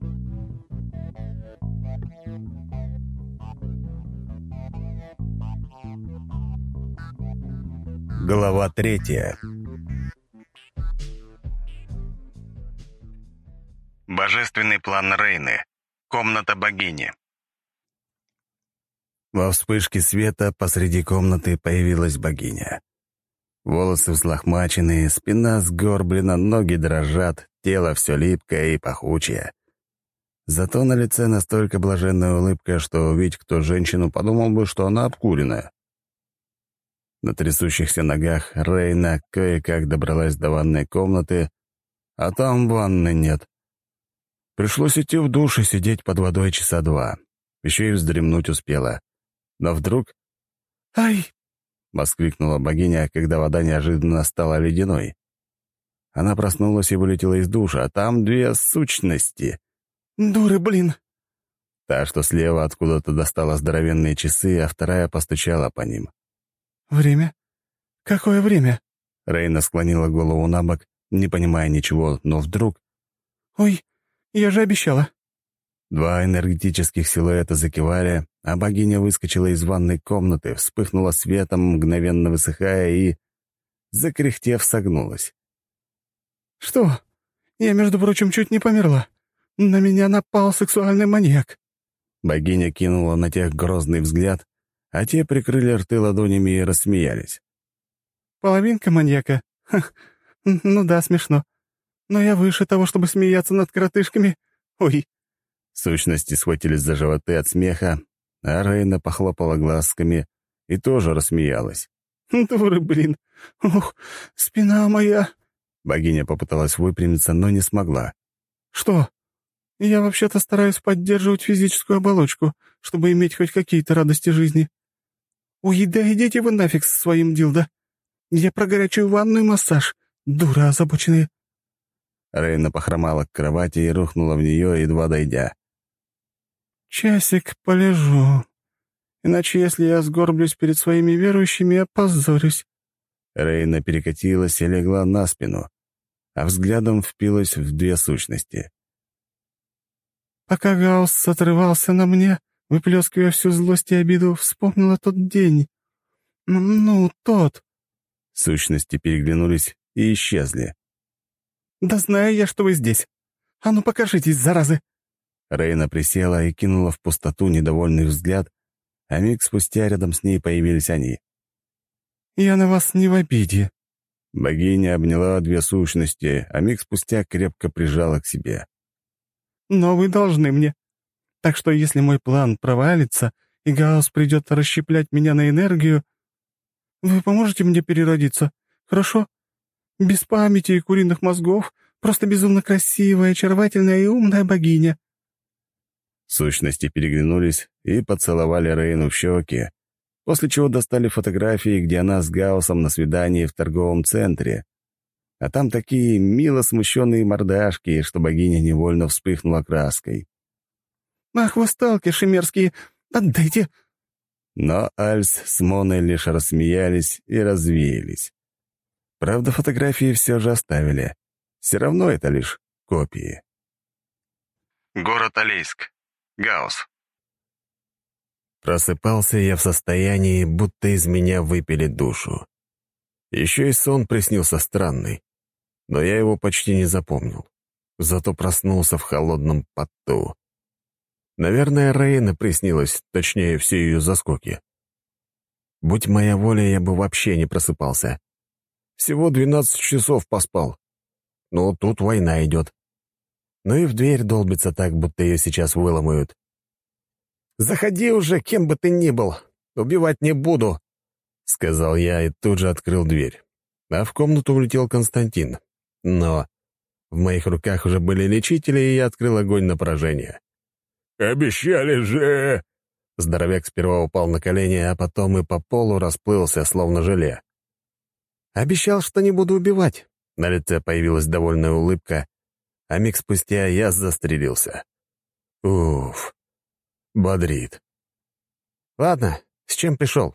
Глава 3. Божественный план Рейны. Комната богини. Во вспышке света посреди комнаты появилась богиня. Волосы взлохмаченные, спина сгорблена, ноги дрожат, тело все липкое и пахучее. Зато на лице настолько блаженная улыбка, что увидеть кто женщину, подумал бы, что она обкуренная. На трясущихся ногах Рейна кое-как добралась до ванной комнаты, а там ванны нет. Пришлось идти в душ и сидеть под водой часа 2. Еще и вздремнуть успела. Но вдруг... «Ай!» — воскликнула богиня, когда вода неожиданно стала ледяной. Она проснулась и вылетела из душа, а там 2 сущности. «Дуры, блин!» Та, что слева откуда-то достала здоровенные часы, а вторая постучала по ним. «Время? Какое время?» Рейна склонила голову на бок, не понимая ничего, но вдруг... «Ой, я же обещала!» 2 энергетических силуэта закивали, а богиня выскочила из ванной комнаты, вспыхнула светом, мгновенно высыхая и, закряхтев, согнулась. «Что? Я, между прочим, чуть не померла. На меня напал сексуальный маньяк». Богиня кинула на тех грозный взгляд, а те прикрыли рты ладонями и рассмеялись. «Половинка маньяка? Ха, ну да, смешно. Но я выше того, чтобы смеяться над коротышками. Ой». Сущности схватились за животы от смеха, а Рейна похлопала глазками и тоже рассмеялась. «Дуры, блин! Ух, спина моя!» Богиня попыталась выпрямиться, но не смогла. «Что? Я вообще-то стараюсь поддерживать физическую оболочку, чтобы иметь хоть какие-то радости жизни. Ой, да идите вы нафиг со своим дилдо. Я про горячую ванну и массаж. Дура озабоченные». Рейна похромала к кровати и рухнула в нее, едва дойдя. «Часик полежу. Иначе, если я сгорблюсь перед своими верующими, опозорюсь». Рейна перекатилась и легла на спину, а взглядом впилась в 2 сущности. «Пока Гаусс отрывался на мне, выплескивая всю злость и обиду, вспомнила тот день. Ну, тот». Сущности переглянулись и исчезли. «Да знаю я, что вы здесь. А ну покажитесь, заразы!» Рейна присела и кинула в пустоту недовольный взгляд, а миг спустя рядом с ней появились они. «Я на вас не в обиде». Богиня обняла 2 сущности, а миг спустя крепко прижала к себе. «Но вы должны мне. Так что если мой план провалится, и Гаусс придет расщеплять меня на энергию, вы поможете мне переродиться, хорошо? Без памяти и куриных мозгов, просто безумно красивая, очаровательная и умная богиня». Сущности переглянулись и поцеловали Рейну в щеки, после чего достали фотографии, где она с Гауссом на свидании в торговом центре. А там такие мило смущенные мордашки, что богиня невольно вспыхнула краской. «Ах, вы сталкерши мерзкие! Отдайте!» Но Альс с Моной лишь рассмеялись и развеялись. Правда, фотографии все же оставили. Все равно это лишь копии. Город Алейск. Гаусс. Просыпался я в состоянии, будто из меня выпили душу. Еще и сон приснился странный, но я его почти не запомнил. Зато проснулся в холодном поту. Наверное, Рейна приснилась, точнее, все ее заскоки. Будь моя воля, я бы вообще не просыпался. Всего 12 часов поспал. Но тут война идет. Ну и в дверь долбится так, будто ее сейчас выломают. «Заходи уже, кем бы ты ни был. Убивать не буду», — сказал я и тут же открыл дверь. А в комнату влетел Константин. Но в моих руках уже были лечители, и я открыл огонь на поражение. «Обещали же!» Здоровяк сперва упал на колени, а потом и по полу расплылся, словно желе. «Обещал, что не буду убивать». На лице появилась довольная улыбка, а миг спустя я застрелился. Уф, бодрит. «Ладно, с чем пришел?»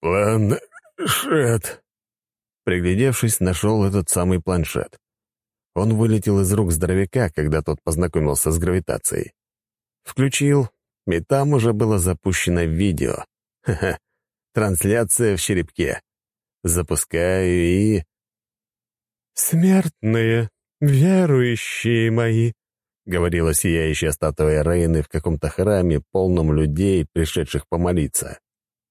«Планшет». Приглядевшись, нашел этот самый планшет. Он вылетел из рук здоровяка, когда тот познакомился с гравитацией. Включил, и там уже было запущено видео. Ха-ха, трансляция в черепке. Запускаю и... «Смертные, верующие мои», — говорила сияющая статуя Рейны в каком-то храме, полном людей, пришедших помолиться.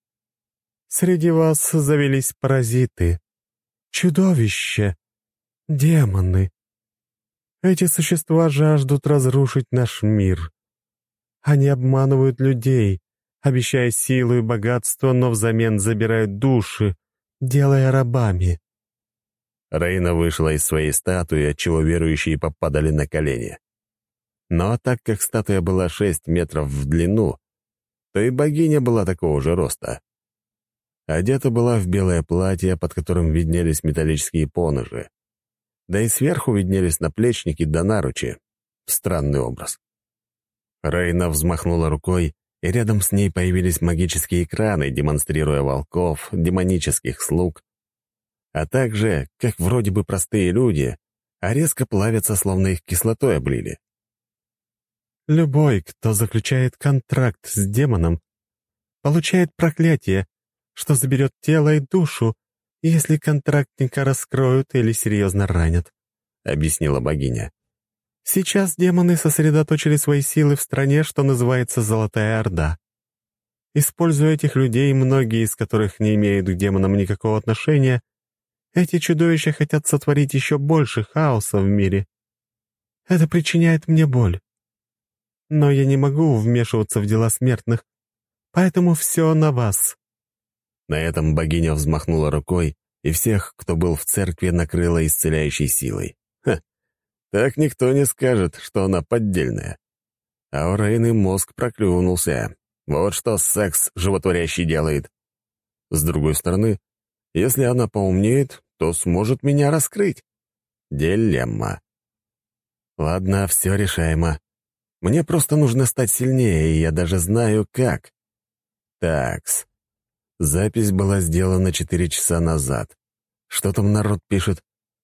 «Среди вас завелись паразиты, чудовища, демоны. Эти существа жаждут разрушить наш мир. Они обманывают людей, обещая силу и богатство, но взамен забирают души, делая рабами». Рейна вышла из своей статуи, отчего верующие попадали на колени. Но так как статуя была 6 метров в длину, то и богиня была такого же роста. Одета была в белое платье, под которым виднелись металлические поножи. Да и сверху виднелись наплечники да наручи. Странный образ. Рейна взмахнула рукой, и рядом с ней появились магические экраны, демонстрируя волков, демонических слуг, а также, как вроде бы простые люди, а резко плавятся, словно их кислотой облили. «Любой, кто заключает контракт с демоном, получает проклятие, что заберет тело и душу, если контрактника раскроют или серьезно ранят», — объяснила богиня. «Сейчас демоны сосредоточили свои силы в стране, что называется Золотая Орда. Используя этих людей, многие из которых не имеют к демонам никакого отношения, эти чудовища хотят сотворить еще больше хаоса в мире. Это причиняет мне боль. Но я не могу вмешиваться в дела смертных, поэтому все на вас». На этом богиня взмахнула рукой, и всех, кто был в церкви, накрыла исцеляющей силой. Ха! Так никто не скажет, что она поддельная. А у Рейны мозг проклюнулся. Вот что секс животворящий делает. С другой стороны, если она поумнеет, то сможет меня раскрыть. Дилемма. Ладно, все решаемо. Мне просто нужно стать сильнее, и я даже знаю, как. Такс. Запись была сделана 4 часа назад. Что там народ пишет?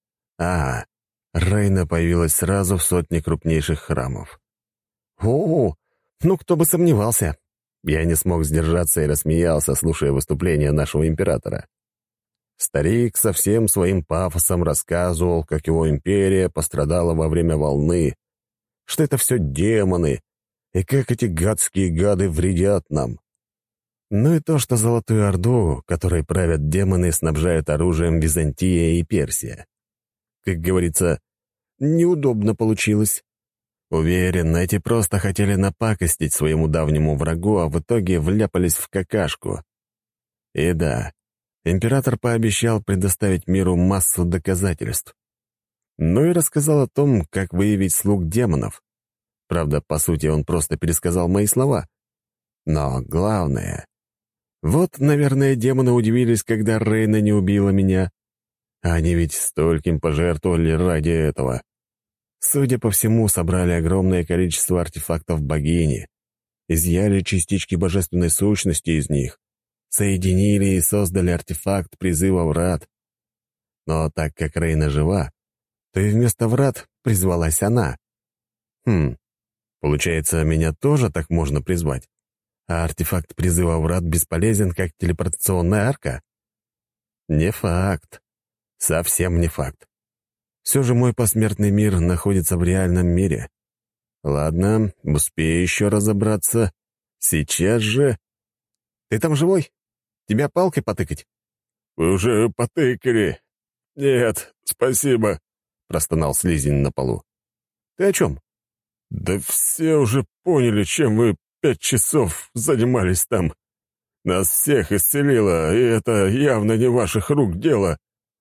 Рейна появилась сразу в 100 крупнейших храмов. О, ну кто бы сомневался. Я не смог сдержаться и рассмеялся, слушая выступление нашего императора. Старик со всем своим пафосом рассказывал, как его империя пострадала во время волны, что это все демоны, и как эти гадские гады вредят нам. Ну и то, что Золотую Орду, которой правят демоны, снабжают оружием Византия и Персия. Как говорится, неудобно получилось. Уверен, эти просто хотели напакостить своему давнему врагу, а в итоге вляпались в какашку. И да, император пообещал предоставить миру массу доказательств. Ну и рассказал о том, как выявить слуг демонов. Правда, по сути, он просто пересказал мои слова. Но главное... Вот, наверное, демоны удивились, когда Рейна не убила меня. Они ведь стольким пожертвовали ради этого. Судя по всему, собрали огромное количество артефактов богини, изъяли частички божественной сущности из них, соединили и создали артефакт призыва врат. Но так как Рейна жива, то и вместо врат призвалась она. Получается, меня тоже так можно призвать? А артефакт призыва врат бесполезен, как телепортационная арка? Не факт. Совсем не факт. Все же мой посмертный мир находится в реальном мире. Ладно, успею еще разобраться. Сейчас же... Ты там живой? Тебя палкой потыкать? Вы уже потыкали. Нет, спасибо, простонал слизень на полу. Ты о чем? Да все уже поняли, чем вы 5 часов занимались там. Нас всех исцелило, и это явно не ваших рук дело.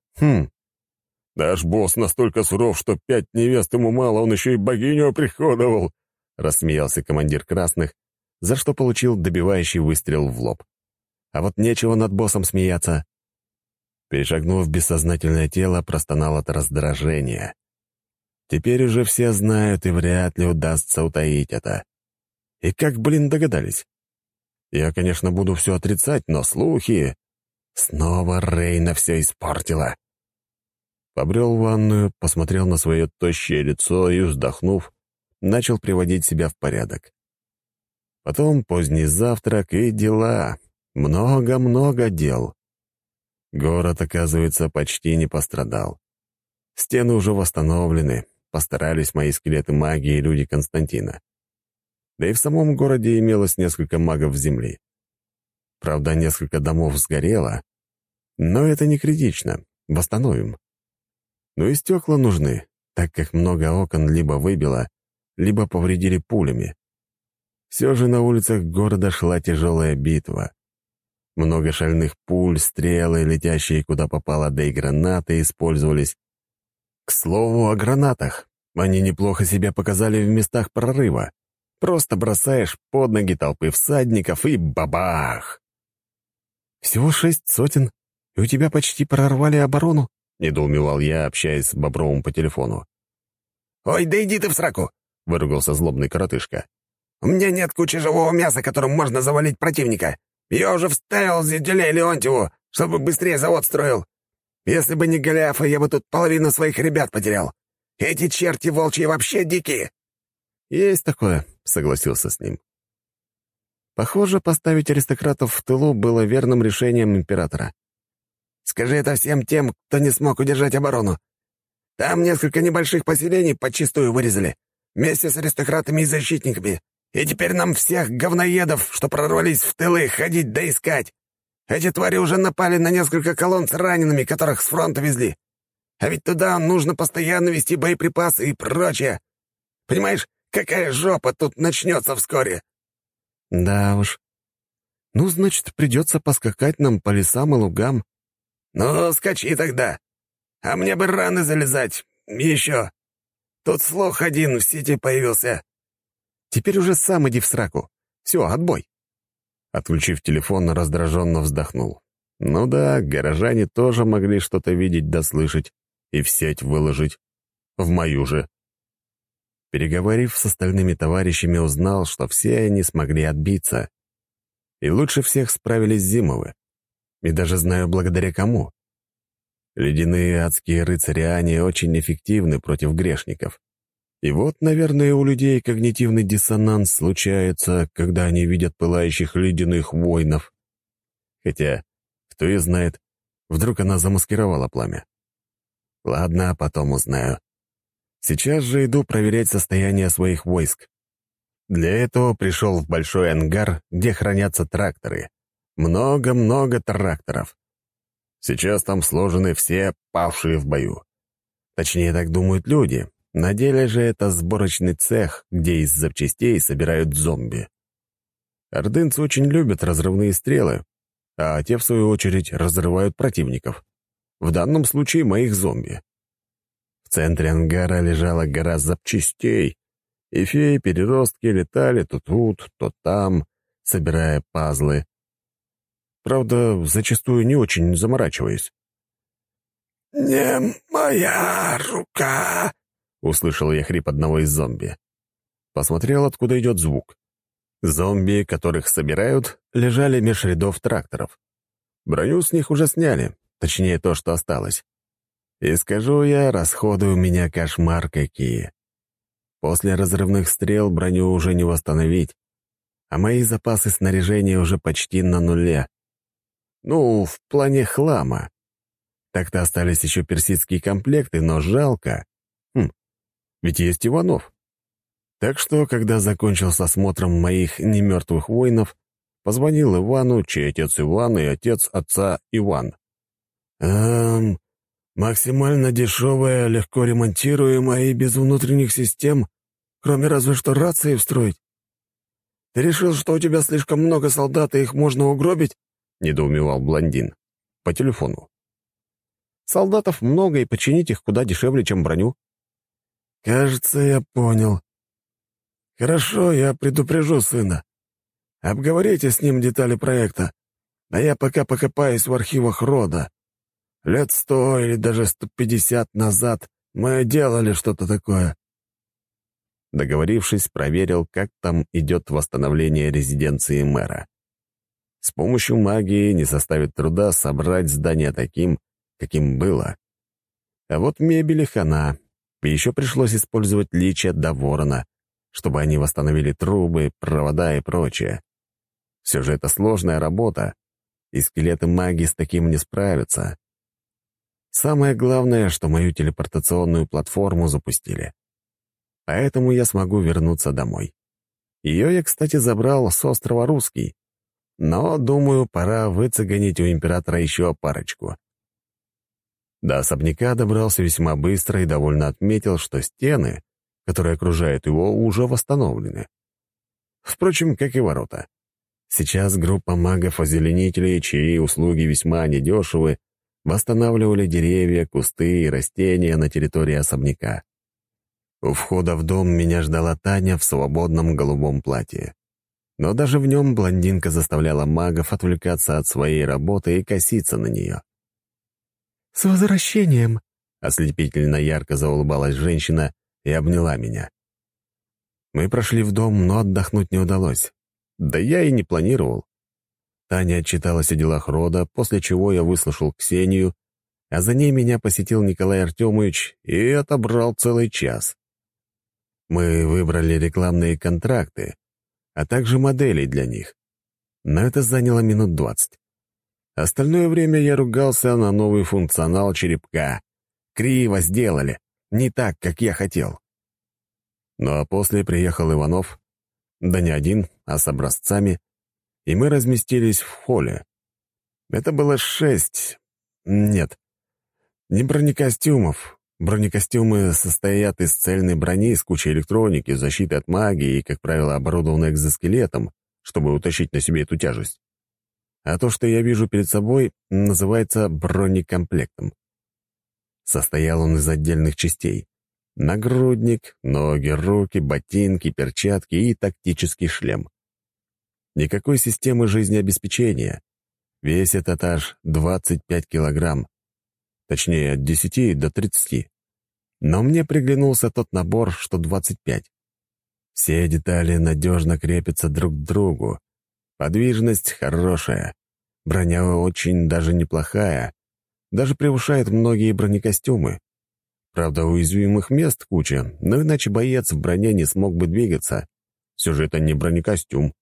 Наш босс настолько суров, что 5 невест ему мало, он еще и богиню оприходовал, рассмеялся командир красных, за что получил добивающий выстрел в лоб. А вот нечего над боссом смеяться. Перешагнув в бессознательное тело, простонал от раздражения. Теперь уже все знают, и вряд ли удастся утаить это. И как, догадались? Я, конечно, буду все отрицать, но слухи... Снова Рейна все испортила. Побрел в ванную, посмотрел на свое тощее лицо и, вздохнув, начал приводить себя в порядок. Потом поздний завтрак и дела. Много-много дел. Город, оказывается, почти не пострадал. Стены уже восстановлены, постарались мои скелеты магии и люди Константина. Да и в самом городе имелось несколько магов земли. Правда, несколько домов сгорело, но это не критично, восстановим. Ну и стекла нужны, так как много окон либо выбило, либо повредили пулями. Все же на улицах города шла тяжелая битва. Много шальных пуль, стрелы, летящие куда попало, да и гранаты использовались. К слову о гранатах. Они неплохо себя показали в местах прорыва. Просто бросаешь под ноги толпы всадников и бабах! «Всего 6 сотен, и у тебя почти прорвали оборону?» — недоумевал я, общаясь с Бобровым по телефону. «Ой, да иди ты в сраку!» — выругался злобный коротышка. «У меня нет кучи живого мяса, которым можно завалить противника. Я уже вставил Зиделе Леонтьеву, чтобы быстрее завод строил. Если бы не Голиафа, я бы тут половину своих ребят потерял. Эти черти волчьи вообще дикие!» «Есть такое», — согласился с ним. Похоже, поставить аристократов в тылу было верным решением императора. «Скажи это всем тем, кто не смог удержать оборону. Там несколько небольших поселений подчистую вырезали, вместе с аристократами и защитниками. И теперь нам всех говноедов, что прорвались в тылы, ходить да искать. Эти твари уже напали на несколько колонн с ранеными, которых с фронта везли. А ведь туда нужно постоянно везти боеприпасы и прочее. Понимаешь, какая жопа тут начнется вскоре?» «Да уж. Ну, значит, придется поскакать нам по лесам и лугам». «Ну, скачи тогда. А мне бы раны залезать. Еще. Тут слух один в сети появился». «Теперь уже сам иди в сраку. Все, отбой». Отключив телефон, раздраженно вздохнул. Ну да, горожане тоже могли что-то видеть да слышать и в сеть выложить. В мою же. Переговорив с остальными товарищами, узнал, что все они смогли отбиться. И лучше всех справились Зимовы. И даже знаю, благодаря кому. Ледяные адские рыцари Ани очень эффективны против грешников. И вот, наверное, у людей когнитивный диссонанс случается, когда они видят пылающих ледяных воинов. Хотя, кто и знает, вдруг она замаскировала пламя. Ладно, потом узнаю. Сейчас же иду проверять состояние своих войск. Для этого пришел в большой ангар, где хранятся тракторы. Много-много тракторов. Сейчас там сложены все павшие в бою. Точнее, так думают люди. На деле же это сборочный цех, где из запчастей собирают зомби. Ордынцы очень любят разрывные стрелы, а те, в свою очередь, разрывают противников. В данном случае моих зомби. В центре ангара лежала гора запчастей, и феи-переростки летали то тут, то там, собирая пазлы. Правда, зачастую не очень заморачиваясь. «Не моя рука!» — услышал я хрип одного из зомби. Посмотрел, откуда идет звук. Зомби, которых собирают, лежали меж рядов тракторов. Броню с них уже сняли, точнее, то, что осталось. И скажу я, расходы у меня кошмар какие. После разрывных стрел броню уже не восстановить, а мои запасы снаряжения уже почти на нуле. Ну, в плане хлама. Так-то остались еще персидские комплекты, но жалко. Ведь есть Иванов. Так что, когда закончил с осмотром моих немертвых воинов, позвонил Ивану, чей отец Иван и отец отца Иван. Максимально дешевая, легко ремонтируемая и без внутренних систем, кроме разве что рации встроить. Ты решил, что у тебя слишком много солдат, и их можно угробить?» — недоумевал блондин. По телефону. Солдатов много, и починить их куда дешевле, чем броню. «Кажется, я понял. Хорошо, я предупрежу сына. Обговорите с ним детали проекта, а я пока покопаюсь в архивах рода. Лет 100 или даже 150 назад мы делали что-то такое». Договорившись, проверил, как там идет восстановление резиденции мэра. С помощью магии не составит труда собрать здание таким, каким было. А вот мебели хана. И еще пришлось использовать лича до ворона, чтобы они восстановили трубы, провода и прочее. Все же это сложная работа, и скелеты маги с таким не справятся. Самое главное, что мою телепортационную платформу запустили. Поэтому я смогу вернуться домой. Ее я, кстати, забрал с острова Русский. Но, думаю, пора выцеганить у императора еще парочку. До особняка добрался весьма быстро и довольно отметил, что стены, которые окружают его, уже восстановлены. Впрочем, как и ворота. Сейчас группа магов-озеленителей, чьи услуги весьма недешевы, восстанавливали деревья, кусты и растения на территории особняка. У входа в дом меня ждала Таня в свободном голубом платье. Но даже в нем блондинка заставляла магов отвлекаться от своей работы и коситься на нее. «С возвращением!» — ослепительно ярко заулыбалась женщина и обняла меня. Мы прошли в дом, но отдохнуть не удалось. Да я и не планировал. Таня отчиталась о делах рода, после чего я выслушал Ксению, а за ней меня посетил Николай Артемович и отобрал целый час. Мы выбрали рекламные контракты, а также моделей для них. Но это заняло минут 20. Остальное время я ругался на новый функционал черепка. Криво сделали, не так, как я хотел. Ну а после приехал Иванов, да не один, а с образцами, и мы разместились в холле. Это было 6... Нет, не бронекостюмов. Бронекостюмы состоят из цельной брони с кучей электроники, защиты от магии и, как правило, оборудованы экзоскелетом, чтобы утащить на себе эту тяжесть. А то, что я вижу перед собой, называется бронекомплектом. Состоял он из отдельных частей. Нагрудник, ноги, руки, ботинки, перчатки и тактический шлем. Никакой системы жизнеобеспечения. Весит аж 25 килограмм. Точнее, от 10 до 30. Но мне приглянулся тот набор, что 25. Все детали надежно крепятся друг к другу. Подвижность хорошая. Броня очень даже неплохая. Даже превышает многие бронекостюмы. Правда, уязвимых мест куча, но иначе боец в броне не смог бы двигаться. Все же это не бронекостюм.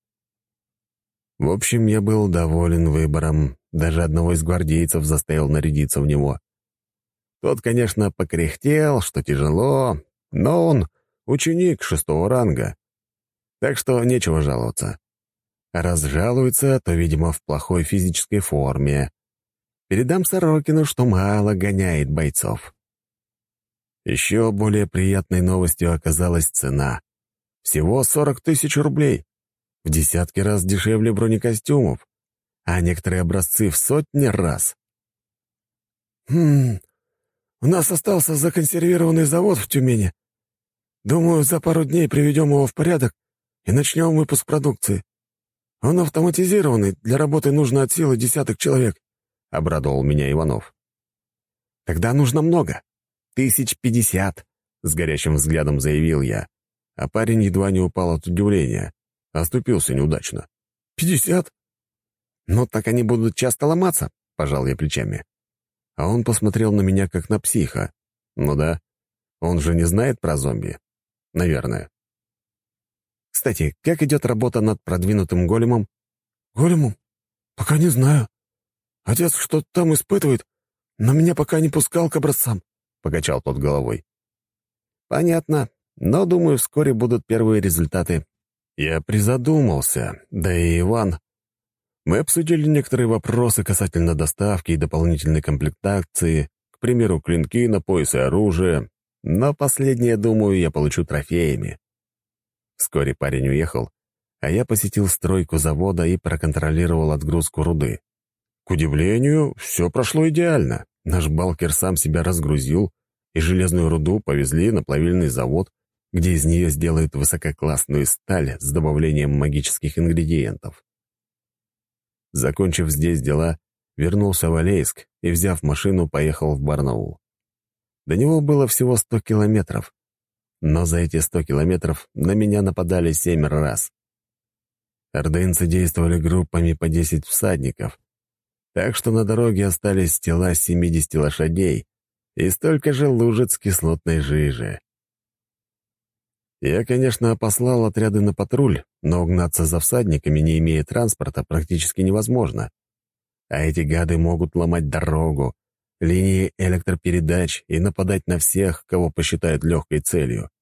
В общем, я был доволен выбором. Даже одного из гвардейцев заставил нарядиться в него. Тот, конечно, покряхтел, что тяжело, но он ученик 6-го ранга. Так что нечего жаловаться. А раз жалуется, то, видимо, в плохой физической форме. Передам Сорокину, что мало гоняет бойцов. Еще более приятной новостью оказалась цена. Всего 40 тысяч рублей. В десятки раз дешевле бронекостюмов, а некоторые образцы в сотни раз. У нас остался законсервированный завод в Тюмени. Думаю, за пару дней приведем его в порядок и начнем выпуск продукции. Он автоматизированный, для работы нужно от силы десяток человек», — обрадовал меня Иванов. «Тогда нужно много. 50, с горящим взглядом заявил я, а парень едва не упал от удивления. Оступился неудачно. 50? «Ну, так они будут часто ломаться», — пожал я плечами. А он посмотрел на меня, как на психа. Ну да, он же не знает про зомби. Наверное. «Кстати, как идет работа над продвинутым големом?» «Големом? Пока не знаю. Отец что-то там испытывает, но меня пока не пускал к образцам», — покачал тот головой. «Понятно, но, думаю, вскоре будут первые результаты». Я призадумался, да и Иван. Мы обсудили некоторые вопросы касательно доставки и дополнительной комплектации, к примеру, клинки на пояс и оружие, но последнее, думаю, я получу трофеями. Вскоре парень уехал, а я посетил стройку завода и проконтролировал отгрузку руды. К удивлению, все прошло идеально. Наш балкер сам себя разгрузил, и железную руду повезли на плавильный завод, где из нее сделают высококлассную сталь с добавлением магических ингредиентов. Закончив здесь дела, вернулся в Алейск и, взяв машину, поехал в Барнаул. До него было всего 100 километров, но за эти 100 километров на меня нападали 7 раз. Ордынцы действовали группами по 10 всадников, так что на дороге остались тела 70 лошадей, и столько же лужиц кислотной жижи. Я, конечно, послал отряды на патруль, но угнаться за всадниками, не имея транспорта, практически невозможно. А эти гады могут ломать дорогу, линии электропередач и нападать на всех, кого посчитают легкой целью.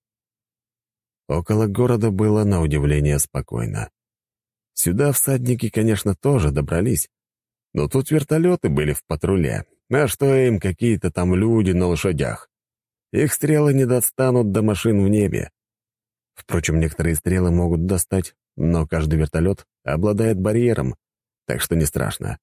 Около города было, на удивление, спокойно. Сюда всадники, конечно, тоже добрались, но тут вертолеты были в патруле. А что им какие-то там люди на лошадях? Их стрелы не достанут до машин в небе. Впрочем, некоторые стрелы могут достать, но каждый вертолет обладает барьером, так что не страшно.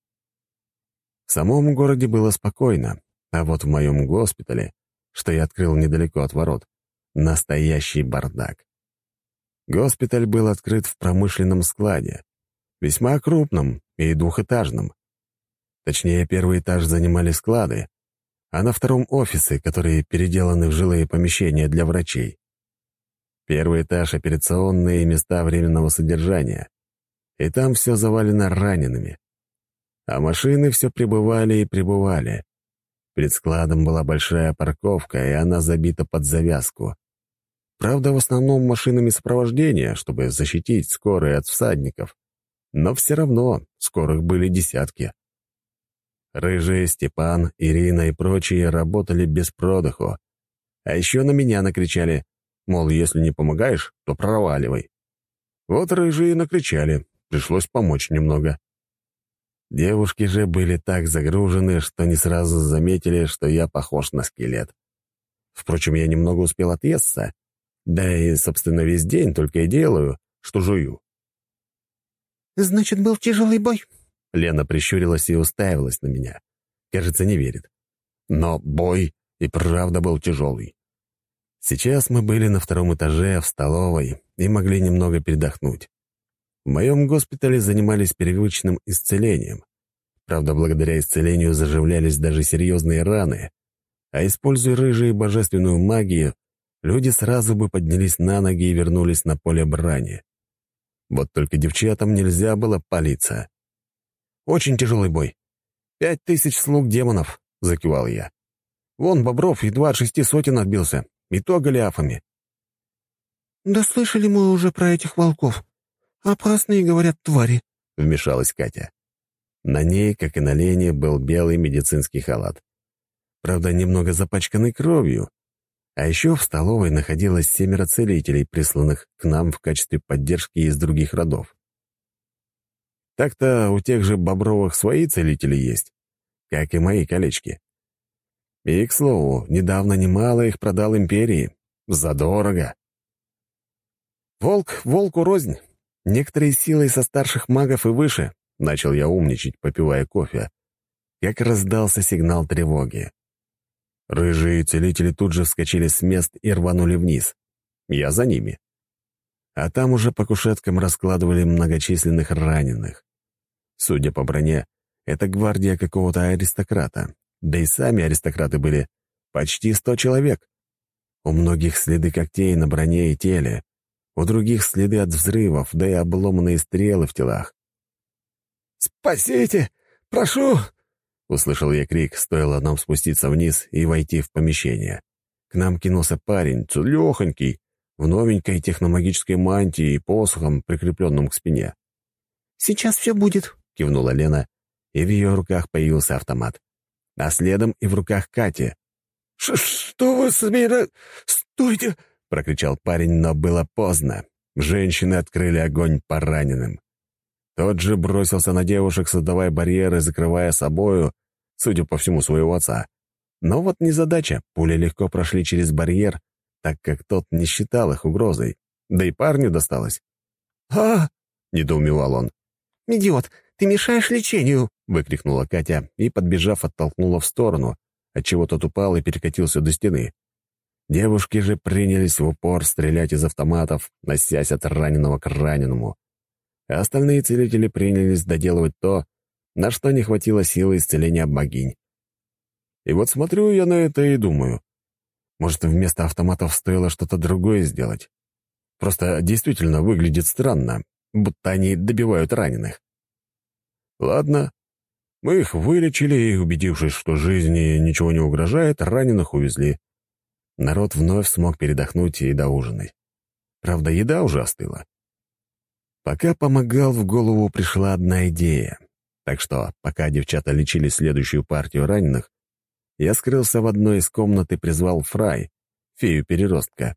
В самом городе было спокойно, а вот в моем госпитале, что я открыл недалеко от ворот, настоящий бардак. Госпиталь был открыт в промышленном складе, весьма крупном и двухэтажном. Точнее, первый этаж занимали склады, а на втором — офисы, которые переделаны в жилые помещения для врачей. Первый этаж — операционные места временного содержания, и там все завалено ранеными. А машины все прибывали и прибывали. Перед складом была большая парковка, и она забита под завязку. Правда, в основном машинами сопровождения, чтобы защитить скорые от всадников. Но все равно скорых были десятки. Рыжий, Степан, Ирина и прочие работали без продыху. А еще на меня накричали, мол, если не помогаешь, то проваливай. Вот рыжие накричали, пришлось помочь немного. Девушки же были так загружены, что не сразу заметили, что я похож на скелет. Впрочем, я немного успел отъесться, да и, собственно, весь день только и делаю, что жую. «Значит, был тяжелый бой?» Лена прищурилась и уставилась на меня. Кажется, не верит. Но бой и правда был тяжелый. Сейчас мы были на втором этаже в столовой и могли немного передохнуть. В моем госпитале занимались первичным исцелением. Правда, благодаря исцелению заживлялись даже серьезные раны, а используя рыжие божественную магию, люди сразу бы поднялись на ноги и вернулись на поле брани. Вот только девчатам нельзя было палиться. «Очень тяжелый бой. 5000 слуг демонов», — закивал я. «Вон Бобров едва от 6 сотен отбился, и то голиафами». «Да слышали мы уже про этих волков. Опасные, говорят, твари», — вмешалась Катя. На ней, как и на Лене, был белый медицинский халат. Правда, немного запачканный кровью. А еще в столовой находилось 7 целителей, присланных к нам в качестве поддержки из других родов. Так-то у тех же Бобровых свои целители есть, как и мои колечки. И, к слову, недавно немало их продал империи. Задорого. «Волк волку рознь. Некоторые силы со старших магов и выше», — начал я умничать, попивая кофе, как раздался сигнал тревоги. Рыжие целители тут же вскочили с мест и рванули вниз. Я за ними. А там уже по кушеткам раскладывали многочисленных раненых. Судя по броне, это гвардия какого-то аристократа. Да и сами аристократы были почти 100 человек. У многих следы когтей на броне и теле, у других следы от взрывов, да и обломанные стрелы в телах. «Спасите! Прошу!» — услышал я крик, стоило нам спуститься вниз и войти в помещение. К нам кинулся парень, целехонький, в новенькой техномагической мантии и посохом, прикрепленном к спине. «Сейчас все будет», — кивнула Лена, и в ее руках появился автомат. А следом и в руках Кати. «Что вы смеете? Стойте!» — прокричал парень, но было поздно. Женщины открыли огонь по раненым. Тот же бросился на девушек, создавая барьеры, закрывая собою, судя по всему, своего отца. Но вот незадача, пули легко прошли через барьер, так как тот не считал их угрозой. Да и парню досталось. «А!» — недоумевал он. «Идиот, ты мешаешь лечению!» — выкрикнула Катя и, подбежав, оттолкнула в сторону, отчего тот упал и перекатился до стены. Девушки же принялись в упор стрелять из автоматов, носясь от раненого к раненому. А остальные целители принялись доделывать то, на что не хватило силы исцеления богинь. И вот смотрю я на это и думаю, может, вместо автоматов стоило что-то другое сделать. Просто действительно выглядит странно, будто они добивают раненых. Ладно, Мы их вылечили и, убедившись, что жизни ничего не угрожает, раненых увезли. Народ вновь смог передохнуть и доужинать. Правда, еда уже остыла. Пока помогал, в голову пришла одна идея. Так что, пока девчата лечили следующую партию раненых, я скрылся в одной из комнат и призвал Фрай, фею-переростка.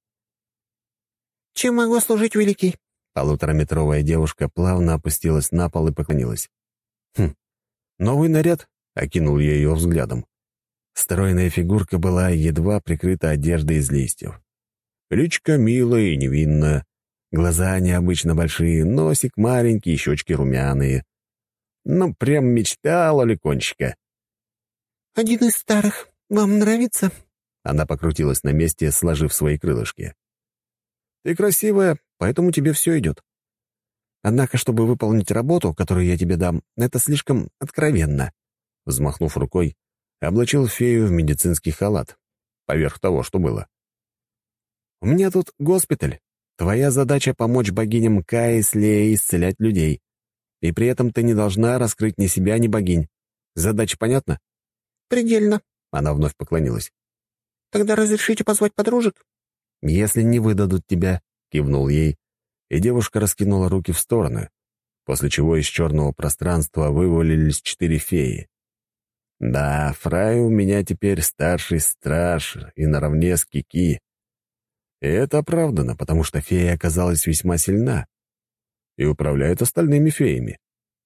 «Чем могу служить, великий?» Полутораметровая девушка плавно опустилась на пол и поклонилась. «Новый наряд?» — окинул я ее взглядом. Стройная фигурка была едва прикрыта одеждой из листьев. Личка милая и невинная, глаза необычно большие, носик маленький, щечки румяные. Ну, прям мечтала ликончика. «Один из старых. Вам нравится?» Она покрутилась на месте, сложив свои крылышки. «Ты красивая, поэтому тебе все идет. Однако, чтобы выполнить работу, которую я тебе дам, это слишком откровенно». Взмахнув рукой, облачил фею в медицинский халат, поверх того, что было. «У меня тут госпиталь. Твоя задача — помочь богиням Каи с Леей исцелять людей. И при этом ты не должна раскрыть ни себя, ни богинь. Задача понятна?» «Предельно». Она вновь поклонилась. «Тогда разрешите позвать подружек?» «Если не выдадут тебя», — кивнул ей, и девушка раскинула руки в стороны, после чего из черного пространства вывалились 4 феи. Да, Фрай у меня теперь старший страж и наравне с Кики. И это оправдано, потому что фея оказалась весьма сильна и управляет остальными феями.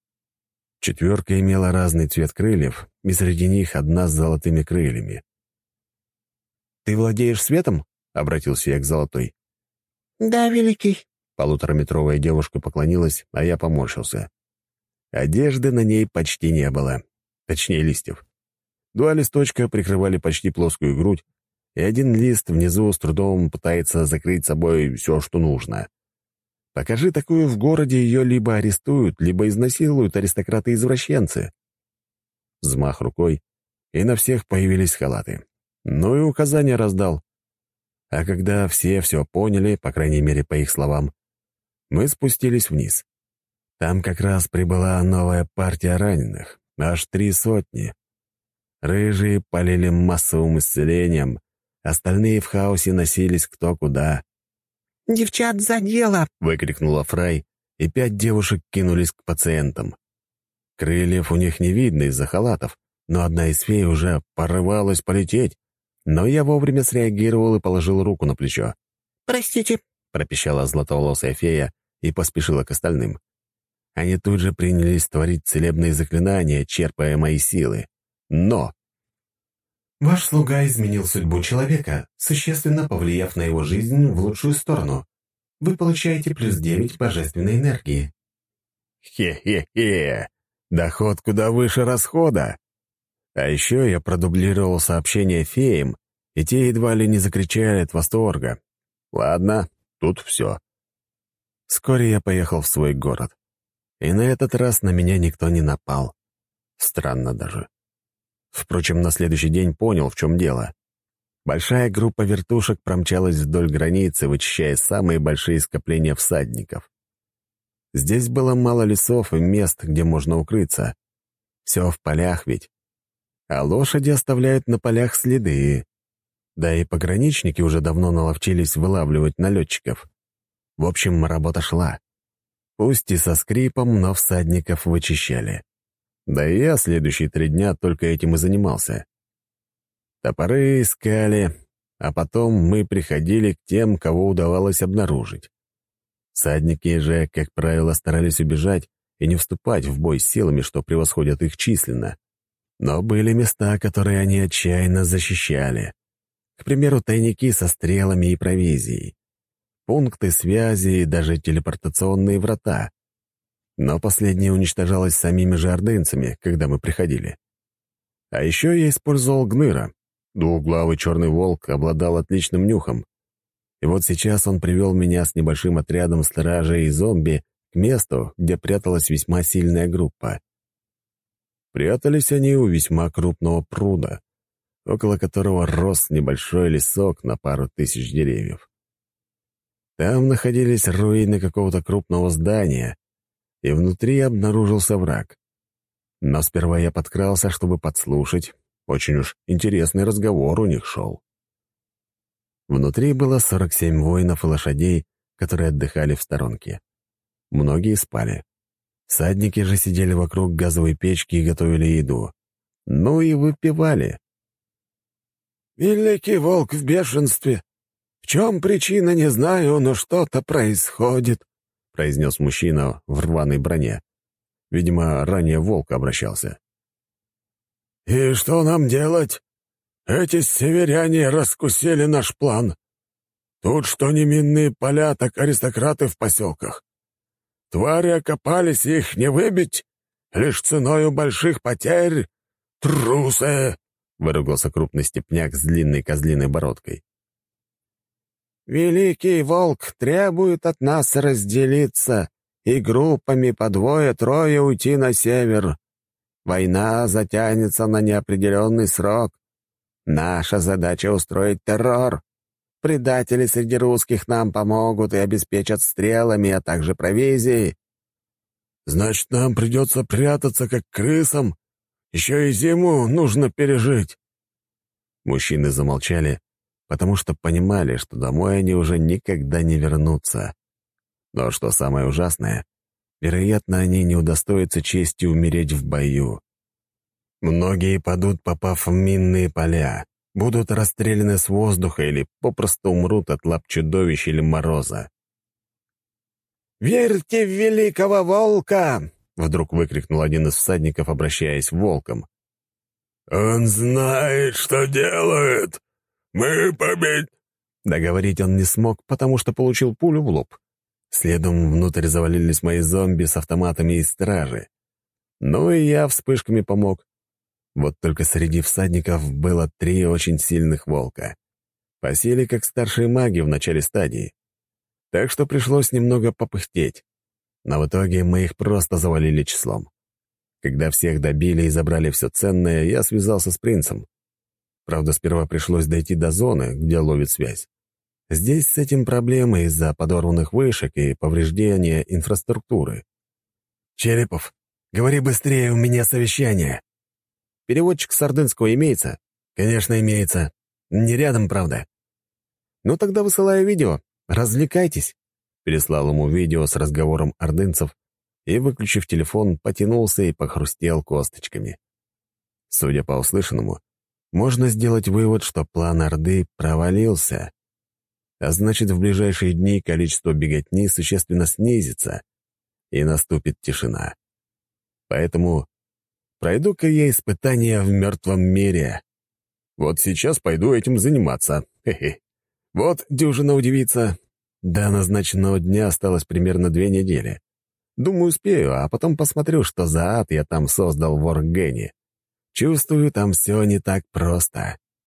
4 имела разный цвет крыльев, и среди них одна с золотыми крыльями. «Ты владеешь светом?» — обратился я к золотой. «Да, великий». Полутораметровая девушка поклонилась, а я поморщился. Одежды на ней почти не было, точнее листьев. 2 листочка прикрывали почти плоскую грудь, и 1 лист внизу с трудом пытается закрыть собой все, что нужно. Покажи такую в городе, ее либо арестуют, либо изнасилуют аристократы-извращенцы. Взмах рукой, и на всех появились халаты. Ну и указания раздал. А когда все поняли, по крайней мере, по их словам, мы спустились вниз. Там как раз прибыла новая партия раненых, аж 3 сотни. Рыжие полили массовым исцелением, остальные в хаосе носились кто куда. «Девчат, за дело!» — выкрикнула Фрай, и 5 девушек кинулись к пациентам. Крыльев у них не видно из-за халатов, но одна из фей уже порывалась полететь, но я вовремя среагировал и положил руку на плечо. «Простите», — пропищала златоволосая фея и поспешила к остальным. Они тут же принялись творить целебные заклинания, черпая мои силы. Но... Ваш слуга изменил судьбу человека, существенно повлияв на его жизнь в лучшую сторону. Вы получаете +9 божественной энергии. Хе-хе-хе! Доход куда выше расхода! А еще я продублировал сообщение феям, и те едва ли не закричали от восторга. Ладно, тут все. Вскоре я поехал в свой город. И на этот раз на меня никто не напал. Странно даже. Впрочем, на следующий день понял, в чем дело. Большая группа вертушек промчалась вдоль границы, вычищая самые большие скопления всадников. Здесь было мало лесов и мест, где можно укрыться. Все в полях ведь. А лошади оставляют на полях следы. Да и пограничники уже давно наловчились вылавливать налетчиков. В общем, работа шла. Пусть и со скрипом, но всадников вычищали. Да и я следующие 3 дня только этим и занимался. Топоры искали, а потом мы приходили к тем, кого удавалось обнаружить. Всадники же, как правило, старались убежать и не вступать в бой с силами, что превосходят их численно. Но были места, которые они отчаянно защищали. К примеру, тайники со стрелами и провизией, пункты связи и даже телепортационные врата. Но последнее уничтожалось самими же ордынцами, когда мы приходили. А еще я использовал Гныра. Двуглавый черный волк обладал отличным нюхом. И вот сейчас он привел меня с небольшим отрядом стражей и зомби к месту, где пряталась весьма сильная группа. Прятались они у весьма крупного пруда, около которого рос небольшой лесок на пару тысяч деревьев. Там находились руины какого-то крупного здания, и внутри обнаружился враг. Но сперва я подкрался, чтобы подслушать. Очень уж интересный разговор у них шел. Внутри было 47 воинов и лошадей, которые отдыхали в сторонке. Многие спали. Всадники же сидели вокруг газовой печки и готовили еду. Ну и выпивали. «Великий волк в бешенстве. В чем причина, не знаю, но что-то происходит», — произнес мужчина в рваной броне. Видимо, ранее волк обращался. «И что нам делать? Эти северяне раскусили наш план. Тут что не минные поля, так аристократы в поселках. Твари окопались, их не выбить, лишь ценою больших потерь. Трусы!» — выругался крупный степняк с длинной козлиной бородкой. «Великий волк требует от нас разделиться и группами по двое-трое уйти на север. Война затянется на неопределенный срок. Наша задача — устроить террор. Предатели среди русских нам помогут и обеспечат стрелами, а также провизией». «Значит, нам придется прятаться, как крысам? Еще и зиму нужно пережить». Мужчины замолчали, потому что понимали, что домой они уже никогда не вернутся. Но что самое ужасное, вероятно, они не удостоятся чести умереть в бою. Многие падут, попав в минные поля, будут расстреляны с воздуха или попросту умрут от лап чудовищ или мороза. «Верьте в великого волка!» — вдруг выкрикнул один из всадников, обращаясь волком. «Он знает, что делает! Мы победим!» Договорить он не смог, потому что получил пулю в лоб. Следом внутрь завалились мои зомби с автоматами и стражи. Ну и я вспышками помог. Вот только среди всадников было 3 очень сильных волка. По силе, как старшие маги в начале стадии. Так что пришлось немного попыхтеть. Но в итоге мы их просто завалили числом. Когда всех добили и забрали все ценное, я связался с принцем. Правда, сперва пришлось дойти до зоны, где ловит связь. Здесь с этим проблемы из-за подорванных вышек и повреждения инфраструктуры. «Черепов, говори быстрее, у меня совещание». «Переводчик с ордынского имеется?» «Конечно, имеется. Не рядом, правда». «Ну тогда высылаю видео. Развлекайтесь», — переслал ему видео с разговором ордынцев и, выключив телефон, потянулся и похрустел косточками. Судя по услышанному, можно сделать вывод, что план Орды провалился. А значит, в ближайшие дни количество беготни существенно снизится, и наступит тишина. Поэтому пройду-ка я испытания в мертвом мире. Вот сейчас пойду этим заниматься. Хе-хе. Вот дюжина удивится. До назначенного дня осталось примерно 2 недели. Думаю, успею, а потом посмотрю, что за ад я там создал в Оргене. Чувствую, там все не так просто.